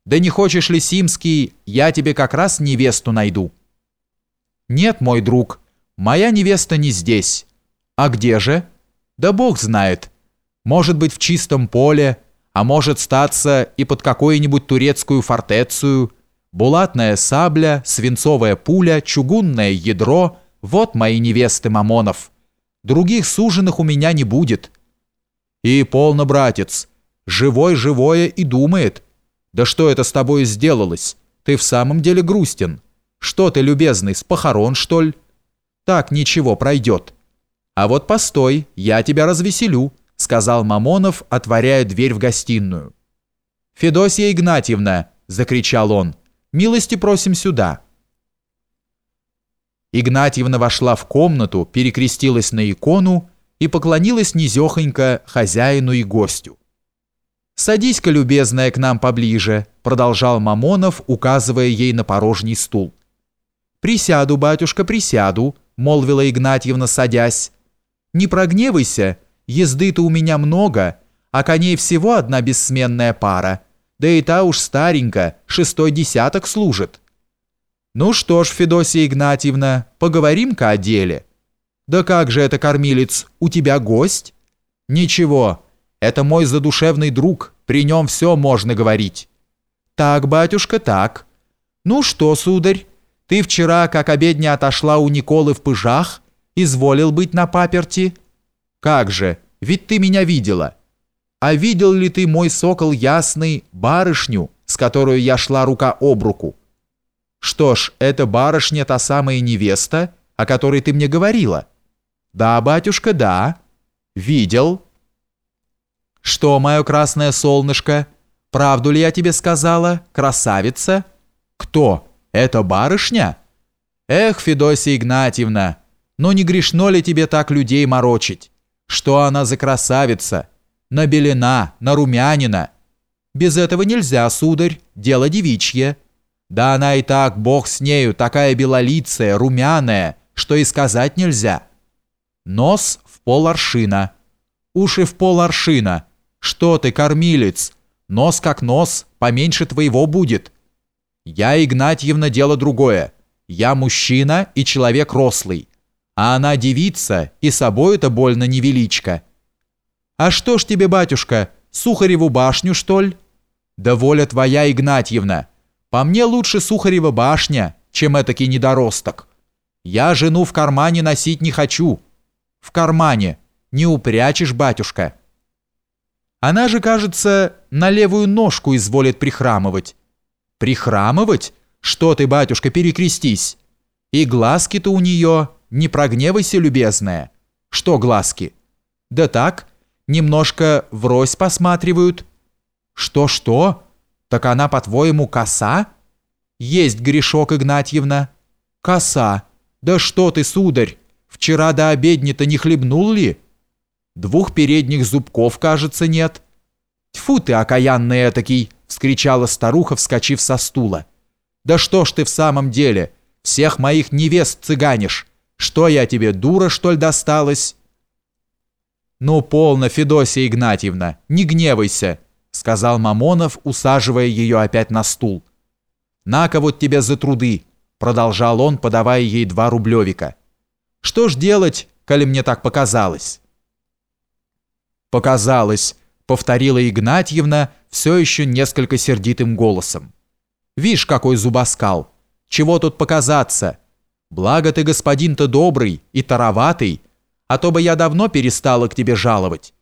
Да не хочешь ли, Симский, я тебе как раз невесту найду? Нет, мой друг, моя невеста не здесь. А где же? Да Бог знает. Может быть, в чистом поле, а может статься и под какую-нибудь турецкую фортецию. Булатная сабля, свинцовая пуля, чугунное ядро — вот мои невесты, Мамонов. Других суженых у меня не будет. И полно, братец, живой-живое и думает. Да что это с тобой сделалось? Ты в самом деле грустен. Что ты, любезный, с похорон, что ли? Так, ничего, пройдет. А вот постой, я тебя развеселю, сказал Мамонов, отворяя дверь в гостиную. Федосья Игнатьевна, закричал он, милости просим сюда. Игнатьевна вошла в комнату, перекрестилась на икону и поклонилась низехонько хозяину и гостю. «Садись-ка, любезная, к нам поближе», продолжал Мамонов, указывая ей на порожний стул. «Присяду, батюшка, присяду», молвила Игнатьевна, садясь. «Не прогневайся, езды-то у меня много, а коней всего одна бессменная пара, да и та уж старенька, 6-й десяток служит». «Ну что ж, Федосья Игнатьевна, поговорим-ка о деле». «Да как же это, кормилец, у тебя гость?» «Ничего, это мой задушевный друг, при нем все можно говорить». «Так, батюшка, так. Ну что, сударь, ты вчера, как обедня отошла у Николы в пыжах, изволил быть на паперти?» «Как же, ведь ты меня видела». «А видел ли ты, мой сокол ясный, барышню, с которой я шла рука об руку?» «Что ж, эта барышня та самая невеста, о которой ты мне говорила?» «Да, батюшка, да». «Видел». «Что, мое красное солнышко, правду ли я тебе сказала, красавица?» «Кто? Это барышня?» «Эх, Федосья Игнатьевна, но не грешно ли тебе так людей морочить? Что она за красавица? Набелена, нарумянина. Без этого нельзя, сударь, дело девичье. Да она и так, бог с нею, такая белолицая, румяная, что и сказать нельзя. Нос в пол-аршина. Уши в пол-аршина. Что ты, кормилец? Нос как нос, поменьше твоего будет. Я, Игнатьевна, дело другое. Я мужчина и человек рослый. А она девица, и собою-то больно невеличка. А что ж тебе, батюшка, Сухареву башню, что ли? Да воля твоя, Игнатьевна. По мне лучше Сухарева башня, чем этакий недоросток. Я жену в кармане носить не хочу. В кармане. Не упрячешь, батюшка. Она же, кажется, на левую ножку изволит прихрамывать. Прихрамывать? Что ты, батюшка, перекрестись. И глазки-то у нее, не прогневайся, любезная. Что глазки? Да так, немножко врозь посматривают. Что-что? Так она, по-твоему, коса? Есть грешок, Игнатьевна. Коса. Да что ты, сударь, вчера до обедни-то не хлебнул ли? 2 передних зубков, кажется, нет. Тьфу ты, окаянный этакий, вскричала старуха, вскочив со стула. Да что ж ты в самом деле, всех моих невест цыганишь. Что я тебе, дура, что ли, досталась? Ну, полно, Федосья Игнатьевна, не гневайся, сказал Мамонов, усаживая ее опять на стул. На-ка вот тебе за труды, продолжал он, подавая ей 2 рублевика. Что ж делать, коли мне так показалось? Показалось, повторила Игнатьевна все еще несколько сердитым голосом. Вишь, какой зубоскал. Чего тут показаться? Благо ты, господин-то добрый и тароватый, а то бы я давно перестала к тебе жаловать.